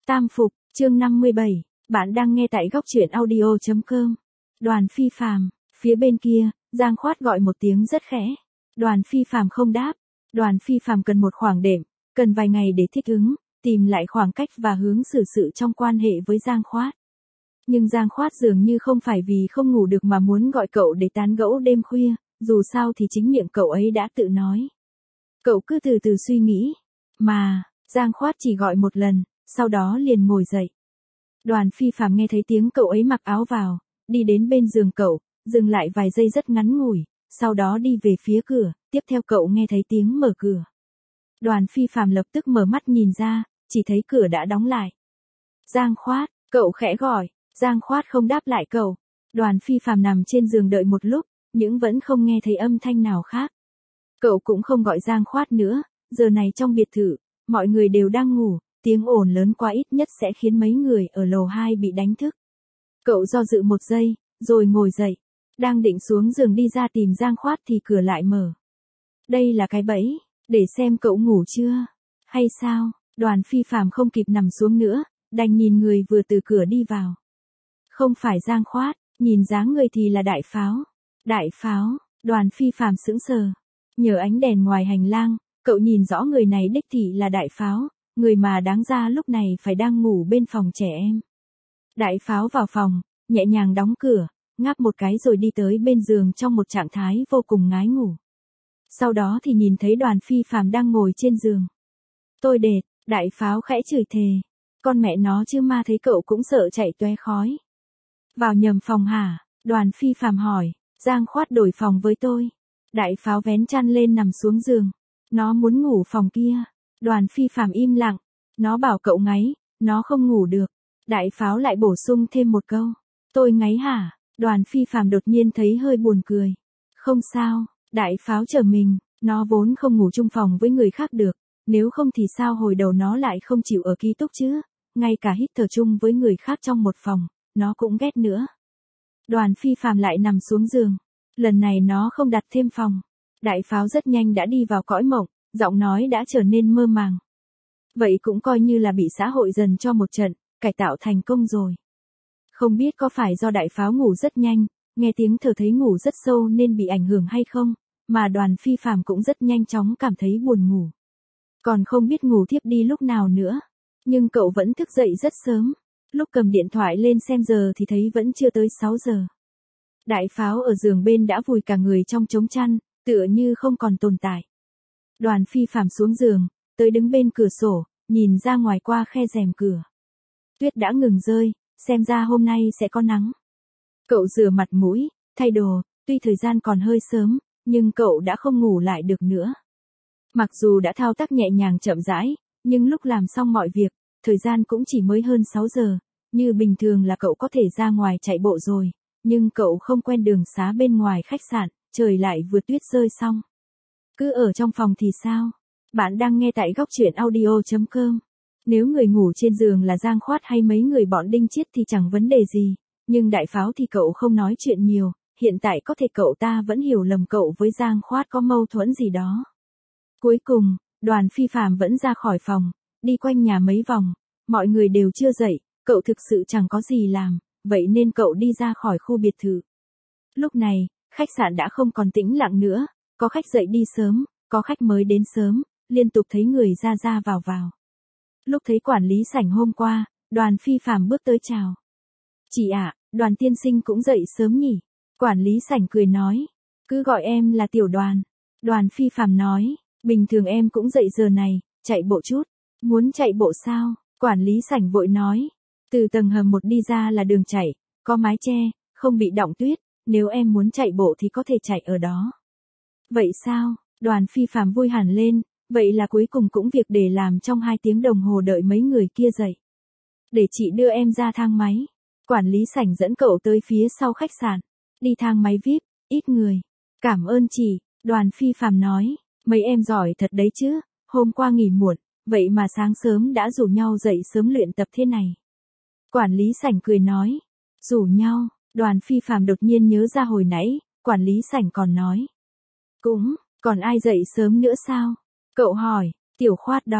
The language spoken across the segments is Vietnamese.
Tam phục, chương 57, bạn đang nghe tại góc truyện audio.com. Đoàn Phi Phàm, phía bên kia, Giang Khoát gọi một tiếng rất khẽ. Đoàn Phi Phàm không đáp. Đoàn Phi Phàm cần một khoảng đệm, cần vài ngày để thích ứng, tìm lại khoảng cách và hướng xử sự trong quan hệ với Giang Khoát. Nhưng Giang Khoát dường như không phải vì không ngủ được mà muốn gọi cậu để tán gẫu đêm khuya, dù sao thì chính miệng cậu ấy đã tự nói. Cậu cứ từ từ suy nghĩ, mà, Giang Khoát chỉ gọi một lần, sau đó liền ngồi dậy. Đoàn Phi Phàm nghe thấy tiếng cậu ấy mặc áo vào, đi đến bên giường cậu, dừng lại vài giây rất ngắn ngủi, sau đó đi về phía cửa, tiếp theo cậu nghe thấy tiếng mở cửa. Đoàn Phi Phàm lập tức mở mắt nhìn ra, chỉ thấy cửa đã đóng lại. Giang Khoát, cậu khẽ gọi, Giang Khoát không đáp lại cậu. Đoàn Phi Phàm nằm trên giường đợi một lúc, nhưng vẫn không nghe thấy âm thanh nào khác. Cậu cũng không gọi Giang Khoát nữa, giờ này trong biệt thự, mọi người đều đang ngủ, tiếng ồn lớn quá ít nhất sẽ khiến mấy người ở lầu 2 bị đánh thức. Cậu do dự một giây, rồi ngồi dậy, đang định xuống giường đi ra tìm Giang Khoát thì cửa lại mở. Đây là cái bẫy, để xem cậu ngủ chưa, hay sao? Đoàn Phi Phàm không kịp nằm xuống nữa, đành nhìn người vừa từ cửa đi vào. Không phải Giang Khoát, nhìn dáng người thì là Đại Pháo. Đại Pháo, Đoàn Phi Phàm sững sờ. Nhờ ánh đèn ngoài hành lang, cậu nhìn rõ người này đích thị là Đại Pháo, người mà đáng ra lúc này phải đang ngủ bên phòng trẻ em. Đại Pháo vào phòng, nhẹ nhàng đóng cửa, ngáp một cái rồi đi tới bên giường trong một trạng thái vô cùng ngái ngủ. Sau đó thì nhìn thấy Đoàn Phi Phàm đang ngồi trên giường. Tôi đệt, Đại Pháo khẽ chửi thề. Con mẹ nó chứ ma thấy cậu cũng sợ chạy toe khói. Vào nhầm phòng hả? Đoàn Phi Phàm hỏi. Giang Khoát đổi phòng với tôi. Đại Pháo vén chăn lên nằm xuống giường. Nó muốn ngủ phòng kia. Đoàn Phi Phàm im lặng. Nó bảo cậu ngáy, nó không ngủ được. Đại Pháo lại bổ sung thêm một câu. Tôi ngáy hả? Đoàn Phi Phàm đột nhiên thấy hơi buồn cười. Không sao, Đại Pháo trở mình, nó vốn không ngủ chung phòng với người khác được. Nếu không thì sao hồi đầu nó lại không chịu ở ký túc chứ? Ngay cả hít thở chung với người khác trong một phòng, nó cũng ghét nữa. Đoàn Phi Phàm lại nằm xuống giường. Lần này nó không đặt thêm phòng. Đại Pháo rất nhanh đã đi vào cõi mộng, giọng nói đã trở nên mơ màng. Vậy cũng coi như là bị xã hội dần cho một trận, cải tạo thành công rồi. Không biết có phải do Đại Pháo ngủ rất nhanh, nghe tiếng thở thấy ngủ rất sâu nên bị ảnh hưởng hay không, mà Đoàn Phi Phàm cũng rất nhanh chóng cảm thấy buồn ngủ. Còn không biết ngủ thiếp đi lúc nào nữa. Nhưng cậu vẫn thức dậy rất sớm. Lúc cầm điện thoại lên xem giờ thì thấy vẫn chưa tới 6 giờ. Đại Pháo ở giường bên đã vùi cả người trong chóng chăn, tựa như không còn tồn tại. Đoàn Phi Phàm xuống giường, tới đứng bên cửa sổ, nhìn ra ngoài qua khe rèm cửa. Tuyết đã ngừng rơi, xem ra hôm nay sẽ có nắng. Cậu rửa mặt mũi, thay đồ, tuy thời gian còn hơi sớm, nhưng cậu đã không ngủ lại được nữa. Mặc dù đã thao tác nhẹ nhàng chậm rãi, nhưng lúc làm xong mọi việc, thời gian cũng chỉ mới hơn 6 giờ, như bình thường là cậu có thể ra ngoài chạy bộ rồi, nhưng cậu không quen đường xá bên ngoài khách sạn, trời lại vừa tuyết rơi xong. Cứ ở trong phòng thì sao? Bạn đang nghe tại góc truyện audio.com. Nếu người ngủ trên giường là Giang Khoát hay mấy người bọn Đinh Chiết thì chẳng vấn đề gì, nhưng Đại Pháo thì cậu không nói chuyện nhiều, hiện tại có thể cậu ta vẫn hiểu lầm cậu với Giang Khoát có mâu thuẫn gì đó. Cuối cùng, Đoàn Phi Phàm vẫn ra khỏi phòng, đi quanh nhà mấy vòng, mọi người đều chưa dậy, cậu thực sự chẳng có gì làm, vậy nên cậu đi ra khỏi khu biệt thự. Lúc này, khách sạn đã không còn tĩnh lặng nữa, có khách dậy đi sớm, có khách mới đến sớm, liên tục thấy người ra vào. Lúc thấy quản lý sảnh hôm qua, Đoàn Phi Phàm bước tới chào. Chị ạ, Đoàn tiên sinh cũng dậy sớm nhỉ? Quản lý sảnh cười nói, cứ gọi em là Tiểu Đoàn. Đoàn Phi Phàm nói, bình thường em cũng dậy giờ này, chạy bộ chút. Muốn chạy bộ sao? Quản lý sảnh vội nói. Từ tầng hầm 1 đi ra là đường chạy, có mái che, không bị đọng tuyết, nếu em muốn chạy bộ thì có thể chạy ở đó. Vậy sao? Đoàn Phi Phàm vui hẳn lên, vậy là cuối cùng cũng việc để làm trong 2 tiếng đồng hồ đợi mấy người kia dậy. Để chị đưa em ra thang máy. Quản lý sảnh dẫn cậu tới phía sau khách sạn. Đi thang máy VIP, ít người. Cảm ơn chị, Đoàn Phi Phàm nói, mấy em giỏi thật đấy chứ, hôm qua nghỉ muộn, vậy mà sáng sớm đã rủ nhau dậy sớm luyện tập thế này. Quản lý sảnh cười nói, rủ nhau, Đoàn Phi Phàm đột nhiên nhớ ra hồi nãy, quản lý sảnh còn nói. Cũng, còn ai dậy sớm nữa sao? Cậu hỏi, Tiểu Khoát đó,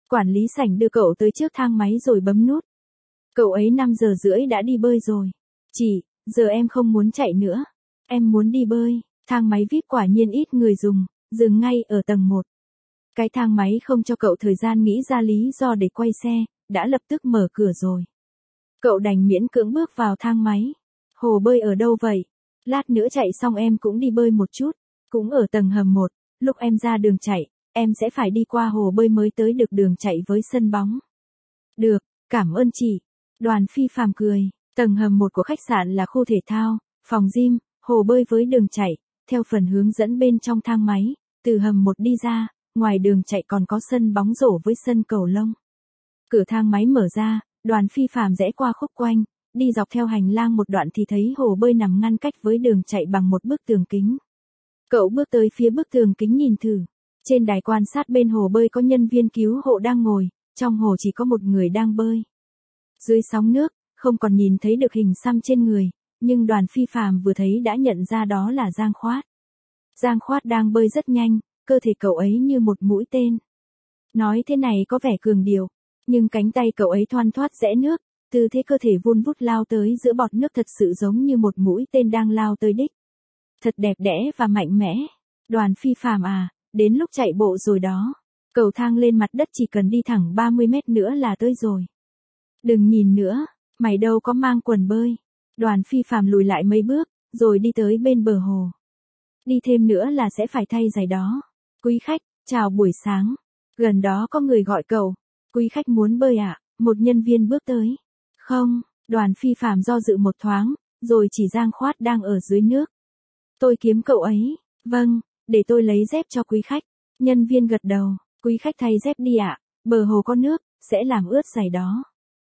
Quản lý sảnh đưa cậu tới trước thang máy rồi bấm nút. Cậu ấy 5 giờ rưỡi đã đi bơi rồi. Chị, giờ em không muốn chạy nữa. Em muốn đi bơi. Thang máy VIP quả nhiên ít người dùng, dừng ngay ở tầng 1. Cái thang máy không cho cậu thời gian nghĩ ra lý do để quay xe, đã lập tức mở cửa rồi. Cậu đành miễn cưỡng bước vào thang máy. Hồ bơi ở đâu vậy? Lát nữa chạy xong em cũng đi bơi một chút. Cũng ở tầng hầm 1, lúc em ra đường chạy, em sẽ phải đi qua hồ bơi mới tới được đường chạy với sân bóng. Được, cảm ơn chị. Đoàn Phi Phàm cười. Tầng hầm 1 của khách sạn là khu thể thao, phòng gym, hồ bơi với đường chạy. Theo phần hướng dẫn bên trong thang máy, từ hầm 1 đi ra, ngoài đường chạy còn có sân bóng rổ với sân cầu lông. Cửa thang máy mở ra, Đoàn Phi Phàm rẽ qua khúc quanh, đi dọc theo hành lang một đoạn thì thấy hồ bơi nằm ngăn cách với đường chạy bằng một bức tường kính. Cậu bước tới phía bức tường kính nhìn thử. Trên đài quan sát bên hồ bơi có nhân viên cứu hộ đang ngồi, trong hồ chỉ có một người đang bơi. Dưới sóng nước, không còn nhìn thấy được hình xăm trên người, nhưng Đoàn Phi Phàm vừa thấy đã nhận ra đó là Giang Khoát. Giang Khoát đang bơi rất nhanh, cơ thể cậu ấy như một mũi tên. Nói thế này có vẻ cường điệu, nhưng cánh tay cậu ấy thoăn thoắt rẽ nước, tư thế cơ thể vun vút lao tới giữa bọt nước thật sự giống như một mũi tên đang lao tới đích. Thật đẹp đẽ và mạnh mẽ. Đoàn Phi Phàm à, đến lúc chạy bộ rồi đó. Cầu thang lên mặt đất chỉ cần đi thẳng 30 mét nữa là tới rồi. Đừng nhìn nữa, mày đâu có mang quần bơi. Đoàn Phi Phàm lùi lại mấy bước, rồi đi tới bên bờ hồ. Đi thêm nữa là sẽ phải thay giày đó. Quý khách, chào buổi sáng. Gần đó có người gọi cậu. Quý khách muốn bơi ạ? Một nhân viên bước tới. Không, Đoàn Phi Phàm do dự một thoáng, rồi chỉ Giang Khoát đang ở dưới nước. Tôi kiếm cậu ấy. Vâng, để tôi lấy dép cho quý khách. Nhân viên gật đầu. Quý khách thay dép đi ạ, bờ hồ có nước, sẽ làm ướt giày đó.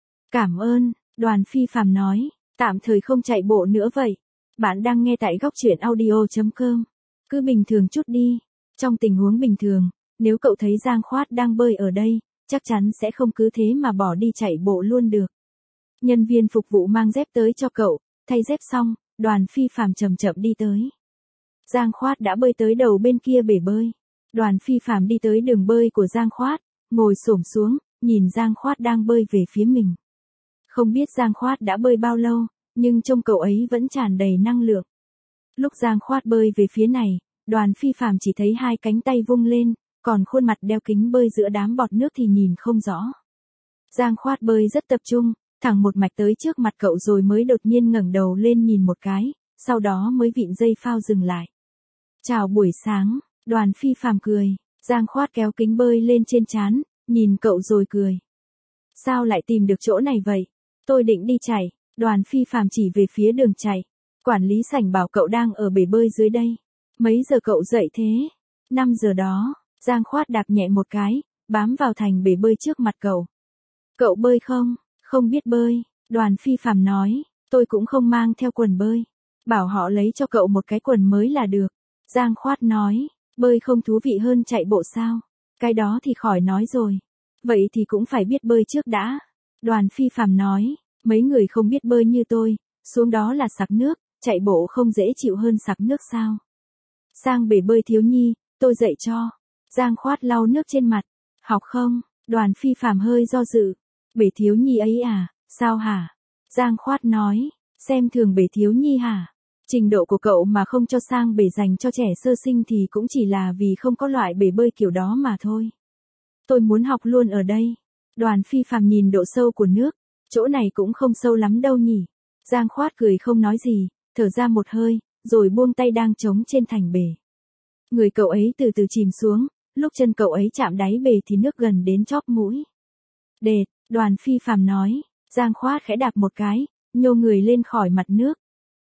Cảm ơn, Đoàn Phi Phàm nói, tạm thời không chạy bộ nữa vậy. Bạn đang nghe tại góc truyện audio.com. Cứ bình thường chút đi. Trong tình huống bình thường, nếu cậu thấy Giang Khoát đang bơi ở đây, chắc chắn sẽ không cứ thế mà bỏ đi chạy bộ luôn được. Nhân viên phục vụ mang dép tới cho cậu, thay dép xong, Đoàn Phi Phàm chậm chậm đi tới. Giang Khoát đã bơi tới đầu bên kia bể bơi. Đoàn Phi Phàm đi tới đường bơi của Giang Khoát, ngồi xổm xuống, nhìn Giang Khoát đang bơi về phía mình. Không biết Giang Khoát đã bơi bao lâu, nhưng trông cậu ấy vẫn tràn đầy năng lượng. Lúc Giang Khoát bơi về phía này, Đoàn Phi Phàm chỉ thấy hai cánh tay vung lên, còn khuôn mặt đeo kính bơi giữa đám bọt nước thì nhìn không rõ. Giang Khoát bơi rất tập trung, thẳng một mạch tới trước mặt cậu rồi mới đột nhiên ngẩng đầu lên nhìn một cái, sau đó mới vịn dây phao dừng lại. Chào buổi sáng, Đoàn Phi Phàm cười. Giang Khoát kéo kính bơi lên trên trán, nhìn cậu rồi cười. Sao lại tìm được chỗ này vậy? Tôi định đi chạy. Đoàn Phi Phàm chỉ về phía đường chạy. Quản lý sảnh bảo cậu đang ở bể bơi dưới đây. Mấy giờ cậu dậy thế? 5 giờ đó. Giang Khoát đạp nhẹ một cái, bám vào thành bể bơi trước mặt cậu. Cậu bơi không? Không biết bơi. Đoàn Phi Phàm nói, tôi cũng không mang theo quần bơi. Bảo họ lấy cho cậu một cái quần mới là được. Giang Khoát nói, bơi không thú vị hơn chạy bộ sao? Cái đó thì khỏi nói rồi. Vậy thì cũng phải biết bơi trước đã. Đoàn Phi Phàm nói, mấy người không biết bơi như tôi, xuống đó là sặc nước, chạy bộ không dễ chịu hơn sặc nước sao? Sang bể bơi thiếu nhi, tôi dạy cho. Giang Khoát lau nước trên mặt. Học không? Đoàn Phi Phàm hơi do dự. Bể thiếu nhi ấy à, sao hả? Giang Khoát nói, xem thường bể thiếu nhi hả? Trình độ của cậu mà không cho sang bể dành cho trẻ sơ sinh thì cũng chỉ là vì không có loại bể bơi kiểu đó mà thôi. Tôi muốn học luôn ở đây. Đoàn Phi Phàm nhìn độ sâu của nước, chỗ này cũng không sâu lắm đâu nhỉ. Giang Khoát cười không nói gì, thở ra một hơi, rồi buông tay đang trống trên thành bể. Người cậu ấy từ từ chìm xuống, lúc chân cậu ấy chạm đáy bể thì nước gần đến chóp mũi. Đệt, Đoàn Phi Phàm nói. Giang Khoát khẽ đạp một cái, nhô người lên khỏi mặt nước.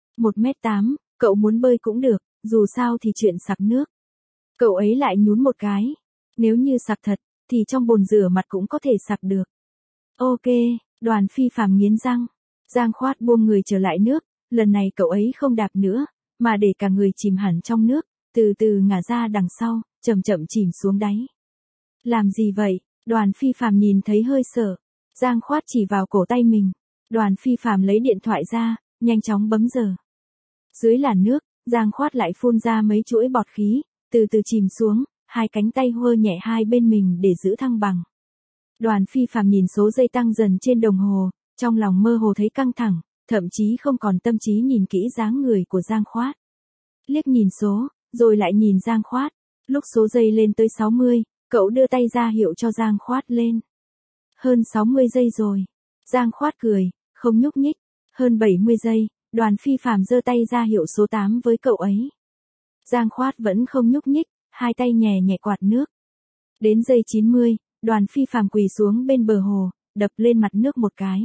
1m8, cậu muốn bơi cũng được, dù sao thì chuyện sặc nước. Cậu ấy lại nhún một cái. Nếu như sặc thật, thì trong bồn rửa mặt cũng có thể sặc được. Ok, Đoàn Phi Phàm nghiến răng. Giang Khoát buông người trở lại nước, lần này cậu ấy không đạp nữa, mà để cả người chìm hẳn trong nước, từ từ ngả ra đằng sau, chậm chậm chìm xuống đáy. Làm gì vậy? Đoàn Phi Phàm nhìn thấy hơi sợ. Giang Khoát chỉ vào cổ tay mình. Đoàn Phi Phàm lấy điện thoại ra, nhanh chóng bấm giờ. Dưới làn nước, Giang Khoát lại phun ra mấy chuỗi bọt khí, từ từ chìm xuống, hai cánh tay hơ nhẹ hai bên mình để giữ thăng bằng. Đoàn Phi Phàm nhìn số giây tăng dần trên đồng hồ, trong lòng mơ hồ thấy căng thẳng, thậm chí không còn tâm trí nhìn kỹ dáng người của Giang Khoát. Liếc nhìn số, rồi lại nhìn Giang Khoát. Lúc số giây lên tới 60, cậu đưa tay ra hiệu cho Giang Khoát lên. Hơn 60 giây rồi. Giang Khoát cười, không nhúc nhích. Hơn 70 giây, Đoàn Phi Phàm giơ tay ra hiệu số 8 với cậu ấy. Giang Khoát vẫn không nhúc nhích, hai tay nhẹ nhẹ quạt nước. Đến giây 90, Đoàn Phi Phàm quỳ xuống bên bờ hồ, đập lên mặt nước một cái.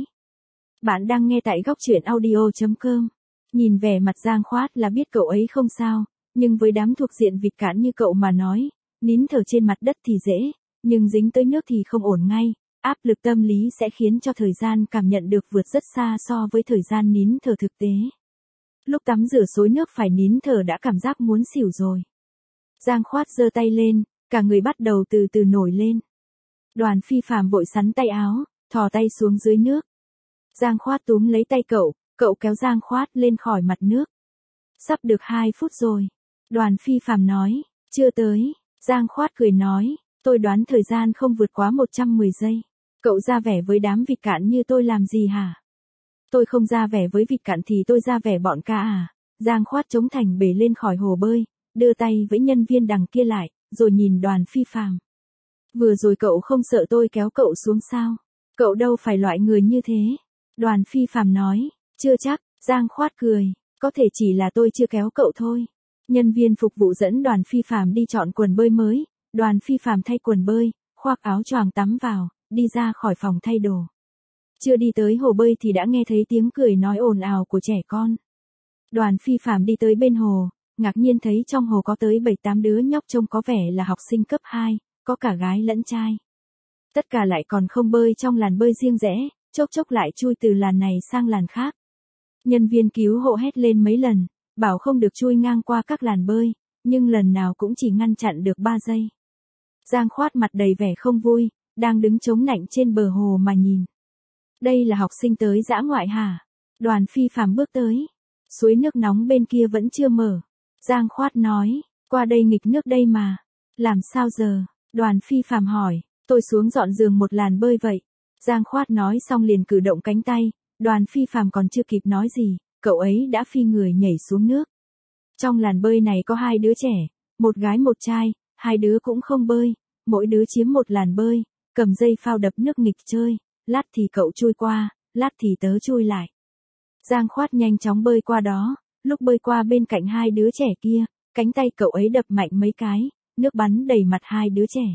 Bạn đang nghe tại góc truyện audio.com. Nhìn vẻ mặt Giang Khoát là biết cậu ấy không sao, nhưng với đám thuộc diện vịt cạn như cậu mà nói, nín thở trên mặt đất thì dễ, nhưng dính tới nước thì không ổn ngay. Áp lực tâm lý sẽ khiến cho thời gian cảm nhận được vượt rất xa so với thời gian nín thở thực tế. Lúc tắm rửa xối nước phải nín thở đã cảm giác muốn xỉu rồi. Giang Khoát giơ tay lên, cả người bắt đầu từ từ nổi lên. Đoàn Phi Phàm vội sắn tay áo, thò tay xuống dưới nước. Giang Khoát túm lấy tay cậu kéo Giang Khoát lên khỏi mặt nước. Sắp được 2 phút rồi. Đoàn Phi Phàm nói, chưa tới. Giang Khoát cười nói, tôi đoán thời gian không vượt quá 110 giây. Cậu ra vẻ với đám vịt cạn như tôi làm gì hả? Tôi không ra vẻ với vịt cạn thì tôi ra vẻ bọn ca à? Giang Khoát chống thành bể lên khỏi hồ bơi, đưa tay với nhân viên đằng kia lại, rồi nhìn Đoàn Phi Phàm. Vừa rồi cậu không sợ tôi kéo cậu xuống sao? Cậu đâu phải loại người như thế. Đoàn Phi Phàm nói, chưa chắc. Giang Khoát cười, có thể chỉ là tôi chưa kéo cậu thôi. Nhân viên phục vụ dẫn Đoàn Phi Phàm đi chọn quần bơi mới. Đoàn Phi Phàm thay quần bơi, khoác áo choàng tắm vào, đi ra khỏi phòng thay đồ. Chưa đi tới hồ bơi thì đã nghe thấy tiếng cười nói ồn ào của trẻ con. Đoàn Phi Phàm đi tới bên hồ, ngạc nhiên thấy trong hồ có tới 7-8 đứa nhóc trông có vẻ là học sinh cấp 2, có cả gái lẫn trai. Tất cả lại còn không bơi trong làn bơi riêng rẽ, chốc chốc lại chui từ làn này sang làn khác. Nhân viên cứu hộ hét lên mấy lần, bảo không được chui ngang qua các làn bơi, nhưng lần nào cũng chỉ ngăn chặn được 3 giây. Giang Khoát mặt đầy vẻ không vui, đang đứng chống nạnh trên bờ hồ mà nhìn. Đây là học sinh tới dã ngoại hả? Đoàn Phi Phàm bước tới. Suối nước nóng bên kia vẫn chưa mở. Giang Khoát nói, qua đây nghịch nước đây mà. Làm sao giờ? Đoàn Phi Phàm hỏi, tôi xuống dọn giường một làn bơi vậy. Giang Khoát nói xong liền cử động cánh tay. Đoàn Phi Phàm còn chưa kịp nói gì, cậu ấy đã phi người nhảy xuống nước. Trong làn bơi này có 2 đứa trẻ, một gái một trai, 2 đứa cũng không bơi, mỗi đứa chiếm một làn bơi, cầm dây phao đập nước nghịch chơi, lát thì cậu chui qua, lát thì tớ chui lại. Giang Khoát nhanh chóng bơi qua đó, lúc bơi qua bên cạnh 2 đứa trẻ kia, cánh tay cậu ấy đập mạnh mấy cái, nước bắn đầy mặt 2 đứa trẻ.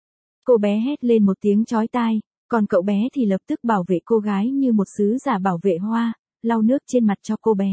Cô bé hét lên một tiếng chói tai, còn cậu bé thì lập tức bảo vệ cô gái như một sứ giả bảo vệ hoa, lau nước trên mặt cho cô bé.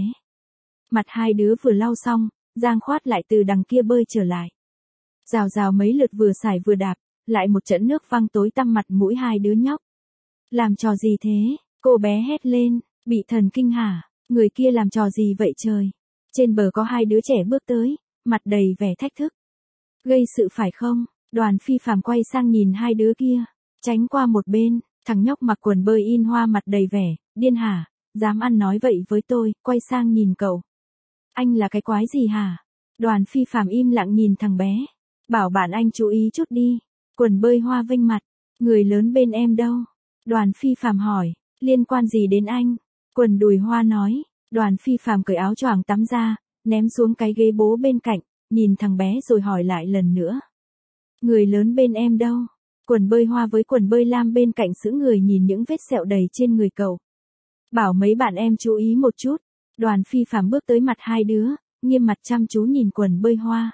Mặt 2 đứa vừa lau xong, Giang Khoát lại từ đằng kia bơi trở lại. Rào rào mấy lượt vừa xài vừa đạp, lại một trận nước văng tối tăm mặt mũi 2 đứa nhóc. Làm trò gì thế? Cô bé hét lên, bị thần kinh hả? Người kia làm trò gì vậy trời? Trên bờ có 2 đứa trẻ bước tới, mặt đầy vẻ thách thức. Gây sự phải không? Đoàn Phi Phàm quay sang nhìn 2 đứa kia, tránh qua một bên, thằng nhóc mặc quần bơi in hoa mặt đầy vẻ, điên hả? Dám ăn nói vậy với tôi, quay sang nhìn cậu. Anh là cái quái gì hả? Đoàn Phi Phàm im lặng nhìn thằng bé. Bảo bạn anh chú ý chút đi. Quần bơi hoa vênh mặt. Người lớn bên em đâu? Đoàn Phi Phàm hỏi. Liên quan gì đến anh? Quần đùi hoa nói. Đoàn Phi Phàm cởi áo choàng tắm ra, ném xuống cái ghế bố bên cạnh, nhìn thằng bé rồi hỏi lại lần nữa. Người lớn bên em đâu? Quần bơi hoa với quần bơi lam bên cạnh sững người nhìn những vết sẹo đầy trên người cậu. Bảo mấy bạn em chú ý một chút. Đoàn Phi Phàm bước tới mặt 2 đứa, nghiêm mặt chăm chú nhìn quần bơi hoa.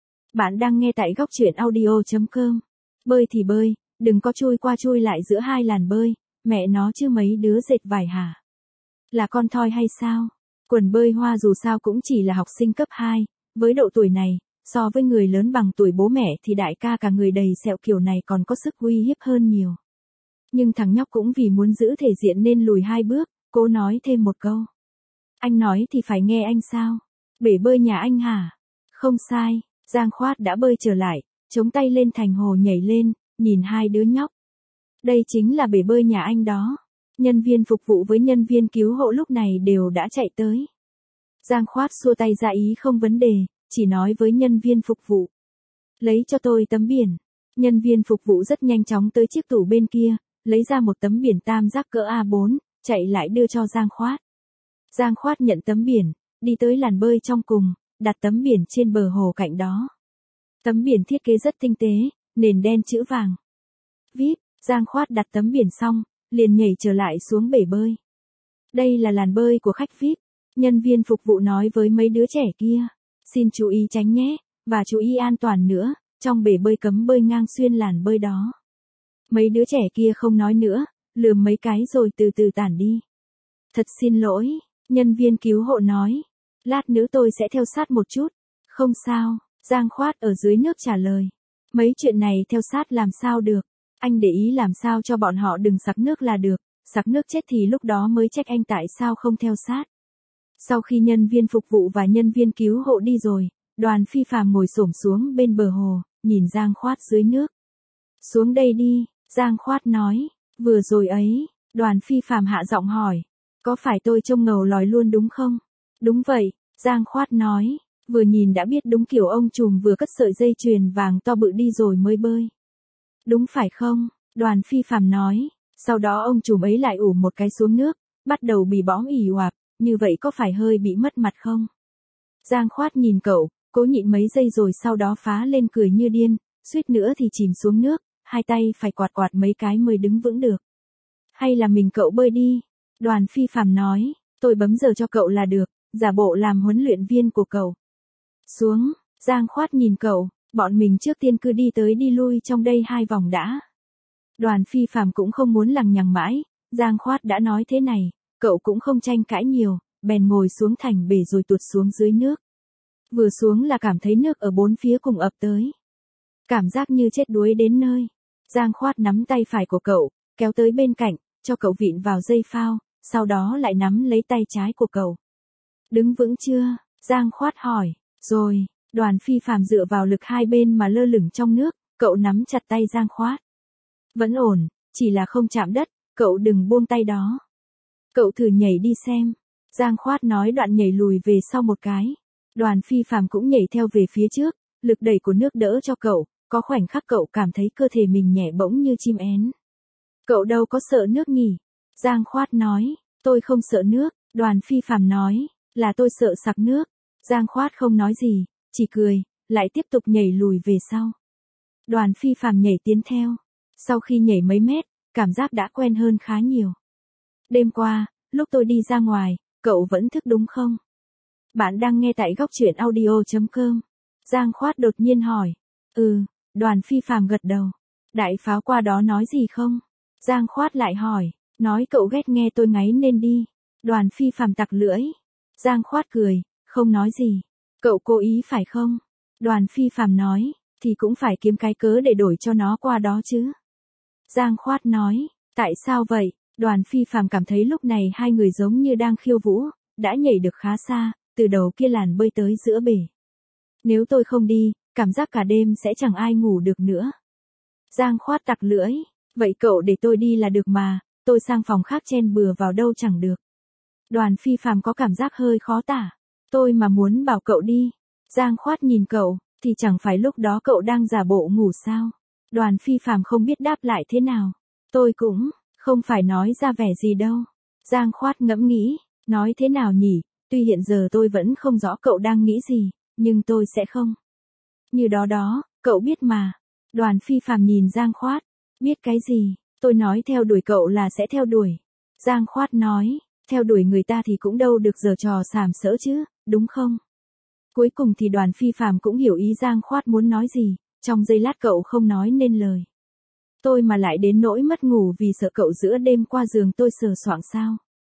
Bạn đang nghe tại góc truyện audio.com. Bơi thì bơi, đừng có chui qua chui lại giữa 2 làn bơi, mẹ nó chứ mấy đứa dệt vải hả? Là con thoi hay sao? Quần bơi hoa dù sao cũng chỉ là học sinh cấp 2, với độ tuổi này, so với người lớn bằng tuổi bố mẹ thì đại ca cả người đầy sẹo kiểu này còn có sức uy hiếp hơn nhiều. Nhưng thằng nhóc cũng vì muốn giữ thể diện nên lùi 2 bước, cố nói thêm một câu. Anh nói thì phải nghe anh sao? Bể bơi nhà anh hả? Không sai, Giang Khoát đã bơi trở lại, chống tay lên thành hồ nhảy lên, nhìn 2 đứa nhóc. Đây chính là bể bơi nhà anh đó. Nhân viên phục vụ với nhân viên cứu hộ lúc này đều đã chạy tới. Giang Khoát xua tay ra ý không vấn đề, chỉ nói với nhân viên phục vụ. Lấy cho tôi tấm biển. Nhân viên phục vụ rất nhanh chóng tới chiếc tủ bên kia, lấy ra một tấm biển tam giác cỡ A4, chạy lại đưa cho Giang Khoát. Giang Khoát nhận tấm biển, đi tới làn bơi trong cùng, đặt tấm biển trên bờ hồ cạnh đó. Tấm biển thiết kế rất tinh tế, nền đen chữ vàng. VIP, Giang Khoát đặt tấm biển xong, liền nhảy trở lại xuống bể bơi. Đây là làn bơi của khách VIP, nhân viên phục vụ nói với mấy đứa trẻ kia. Xin chú ý tránh nhé, và chú ý an toàn nữa, trong bể bơi cấm bơi ngang xuyên làn bơi đó. Mấy đứa trẻ kia không nói nữa, lườm mấy cái rồi từ từ tản đi. Thật xin lỗi, nhân viên cứu hộ nói. Lát nữa tôi sẽ theo sát một chút. Không sao, Giang Khoát ở dưới nước trả lời. Mấy chuyện này theo sát làm sao được, anh để ý làm sao cho bọn họ đừng sặc nước là được, sặc nước chết thì lúc đó mới trách anh tại sao không theo sát. Sau khi nhân viên phục vụ và nhân viên cứu hộ đi rồi, Đoàn Phi Phàm ngồi xổm xuống bên bờ hồ, nhìn Giang Khoát dưới nước. Xuống đây đi, Giang Khoát nói. Vừa rồi ấy, Đoàn Phi Phàm hạ giọng hỏi. Có phải tôi trông ngầu lòi luôn đúng không? Đúng vậy, Giang Khoát nói. Vừa nhìn đã biết đúng kiểu ông trùm vừa cất sợi dây chuyền vàng to bự đi rồi mới bơi. Đúng phải không? Đoàn Phi Phàm nói. Sau đó ông trùm ấy lại ủ một cái xuống nước, bắt đầu bị bõm ì oạp, như vậy có phải hơi bị mất mặt không? Giang Khoát nhìn cậu, cố nhịn mấy giây rồi sau đó phá lên cười như điên, suýt nữa thì chìm xuống nước, hai tay phải quạt quạt mấy cái mới đứng vững được. Hay là mình cậu bơi đi? Đoàn Phi Phàm nói, tôi bấm giờ cho cậu là được, giả bộ làm huấn luyện viên của cậu. Xuống, Giang Khoát nhìn cậu, bọn mình trước tiên cứ đi tới đi lui trong đây 2 vòng đã. Đoàn Phi Phàm cũng không muốn lằng nhằng mãi, Giang Khoát đã nói thế này, cậu cũng không tranh cãi nhiều, bèn ngồi xuống thành bể rồi tuột xuống dưới nước. Vừa xuống là cảm thấy nước ở bốn phía cùng ập tới. Cảm giác như chết đuối đến nơi. Giang Khoát nắm tay phải của cậu, kéo tới bên cạnh, cho cậu vịn vào dây phao, sau đó lại nắm lấy tay trái của cậu. Đứng vững chưa? Giang Khoát hỏi. Rồi, Đoàn Phi Phàm dựa vào lực hai bên mà lơ lửng trong nước, cậu nắm chặt tay Giang Khoát. Vẫn ổn, chỉ là không chạm đất, cậu đừng buông tay đó. Cậu thử nhảy đi xem. Giang Khoát nói đoạn nhảy lùi về sau một cái. Đoàn Phi Phàm cũng nhảy theo về phía trước, lực đẩy của nước đỡ cho cậu, có khoảnh khắc cậu cảm thấy cơ thể mình nhẹ bỗng như chim én. Cậu đâu có sợ nước nhỉ? Giang Khoát nói, tôi không sợ nước. Đoàn Phi Phàm nói, là tôi sợ sặc nước. Giang Khoát không nói gì, chỉ cười, lại tiếp tục nhảy lùi về sau. Đoàn Phi Phàm nhảy tiến theo. Sau khi nhảy mấy mét, cảm giác đã quen hơn khá nhiều. Đêm qua, lúc tôi đi ra ngoài, cậu vẫn thức đúng không? Bạn đang nghe tại góc truyện audio.com. Giang Khoát đột nhiên hỏi. Đoàn Phi Phàm gật đầu. Đại pháo qua đó nói gì không? Giang Khoát lại hỏi. Nói cậu ghét nghe tôi ngáy nên đi. Đoàn Phi Phàm tặc lưỡi. Giang Khoát cười, không nói gì. Cậu cố ý phải không? Đoàn Phi Phàm nói, thì cũng phải kiếm cái cớ để đổi cho nó qua đó chứ. Giang Khoát nói, tại sao vậy? Đoàn Phi Phàm cảm thấy lúc này hai người giống như đang khiêu vũ, đã nhảy được khá xa, từ đầu kia làn bơi tới giữa bể. Nếu tôi không đi, cảm giác cả đêm sẽ chẳng ai ngủ được nữa. Giang Khoát tặc lưỡi, vậy cậu để tôi đi là được mà, tôi sang phòng khác chen bừa vào đâu chẳng được. Đoàn Phi Phàm có cảm giác hơi khó tả. Tôi mà muốn bảo cậu đi. Giang Khoát nhìn cậu, thì chẳng phải lúc đó cậu đang giả bộ ngủ sao? Đoàn Phi Phàm không biết đáp lại thế nào. Tôi cũng không phải nói ra vẻ gì đâu. Giang Khoát ngẫm nghĩ, nói thế nào nhỉ? Tuy hiện giờ tôi vẫn không rõ cậu đang nghĩ gì, nhưng tôi sẽ không. Như đó đó, cậu biết mà. Đoàn Phi Phàm nhìn Giang Khoát. Biết cái gì? Tôi nói theo đuổi cậu là sẽ theo đuổi. Giang Khoát nói, theo đuổi người ta thì cũng đâu được giở trò sàm sỡ chứ, đúng không? Cuối cùng thì Đoàn Phi Phàm cũng hiểu ý Giang Khoát muốn nói gì, trong giây lát cậu không nói nên lời. Tôi mà lại đến nỗi mất ngủ vì sợ cậu giữa đêm qua giường tôi sờ soạng sao?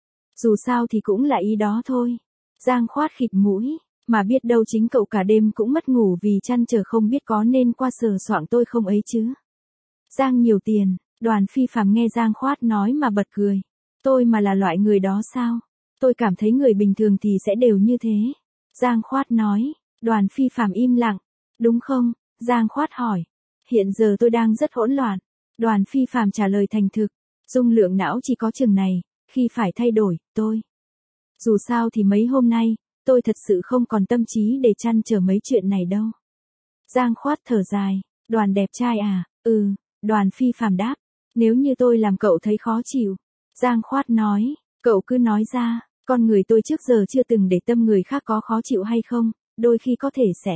Dù sao thì cũng là ý đó thôi. Giang Khoát khịt mũi, mà biết đâu chính cậu cả đêm cũng mất ngủ vì trăn trở không biết có nên qua sờ soạng tôi không ấy chứ. Giang nhiều tiền, Đoàn Phi Phàm nghe Giang Khoát nói mà bật cười. Tôi mà là loại người đó sao? Tôi cảm thấy người bình thường thì sẽ đều như thế. Giang Khoát nói. Đoàn Phi Phàm im lặng. Đúng không? Giang Khoát hỏi. Hiện giờ tôi đang rất hỗn loạn. Đoàn Phi Phàm trả lời thành thực. Dung lượng não chỉ có chừng này, khi phải thay đổi, tôi. Dù sao thì mấy hôm nay, tôi thật sự không còn tâm trí để trăn trở mấy chuyện này đâu. Giang Khoát thở dài. Đoàn đẹp trai à? Đoàn Phi Phàm đáp. Nếu như tôi làm cậu thấy khó chịu. Giang Khoát nói, cậu cứ nói ra, con người tôi trước giờ chưa từng để tâm người khác có khó chịu hay không, đôi khi có thể sẽ.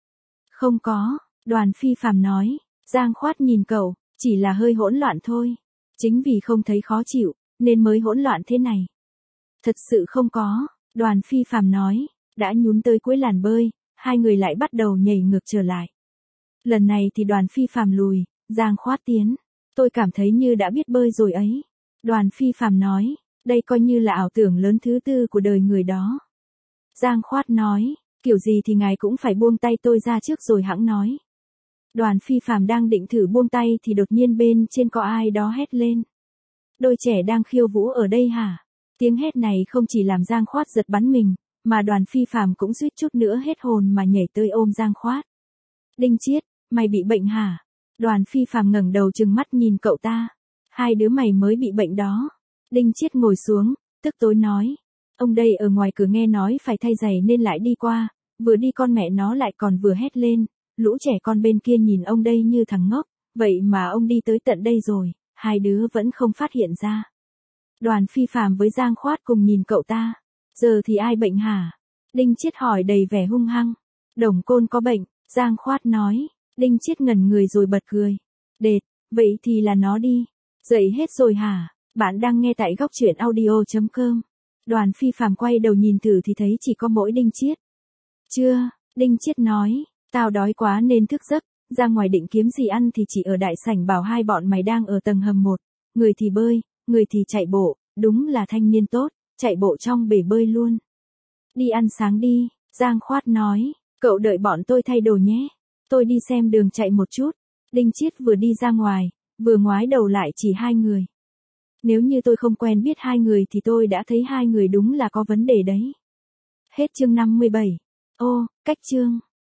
Không có, Đoàn Phi Phàm nói. Giang Khoát nhìn cậu, chỉ là hơi hỗn loạn thôi. Chính vì không thấy khó chịu, nên mới hỗn loạn thế này. Thật sự không có, Đoàn Phi Phàm nói. Đã nhún tới cuối làn bơi, hai người lại bắt đầu nhảy ngược trở lại. Lần này thì Đoàn Phi Phàm lùi, Giang Khoát tiến. Tôi cảm thấy như đã biết bơi rồi ấy. Đoàn Phi Phàm nói, đây coi như là ảo tưởng lớn thứ tư của đời người đó. Giang Khoát nói, kiểu gì thì ngài cũng phải buông tay tôi ra trước rồi hẵng nói. Đoàn Phi Phàm đang định thử buông tay thì đột nhiên bên trên có ai đó hét lên. Đôi trẻ đang khiêu vũ ở đây hả? Tiếng hét này không chỉ làm Giang Khoát giật bắn mình, mà Đoàn Phi Phàm cũng suýt chút nữa hết hồn mà nhảy tới ôm Giang Khoát. Đinh Chiết, mày bị bệnh hả? Đoàn Phi Phàm ngẩng đầu trừng mắt nhìn cậu ta. Hai đứa mày mới bị bệnh đó. Đinh Chiết ngồi xuống, tức tối nói. Ông đây ở ngoài cửa nghe nói phải thay giày nên lại đi qua, vừa đi con mẹ nó lại còn vừa hét lên. Lũ trẻ con bên kia nhìn ông đây như thằng ngốc, vậy mà ông đi tới tận đây rồi, hai đứa vẫn không phát hiện ra. Đoàn Phi Phàm với Giang Khoát cùng nhìn cậu ta. Giờ thì ai bệnh hả? Đinh Chiết hỏi đầy vẻ hung hăng. Đồng Côn có bệnh, Giang Khoát nói. Đinh Chiết ngẩn người rồi bật cười. Đệt, vậy thì là nó đi. Dậy hết rồi hả? Bạn đang nghe tại góc truyện audio.com. Đoàn Phi Phàm quay đầu nhìn thử thì thấy chỉ có mỗi Đinh Chiết. Chưa, Đinh Chiết nói. Tao đói quá nên thức giấc, ra ngoài định kiếm gì ăn thì chỉ ở đại sảnh bảo hai bọn mày đang ở tầng hầm 1. Người thì bơi, người thì chạy bộ, đúng là thanh niên tốt, chạy bộ trong bể bơi luôn. Đi ăn sáng đi, Giang Khoát nói. Cậu đợi bọn tôi thay đồ nhé. Tôi đi xem đường chạy một chút. Đinh Chiết vừa đi ra ngoài, vừa ngoái đầu lại chỉ hai người. Nếu như tôi không quen biết hai người thì tôi đã thấy hai người đúng là có vấn đề đấy. Hết chương 57. Ô, cách chương.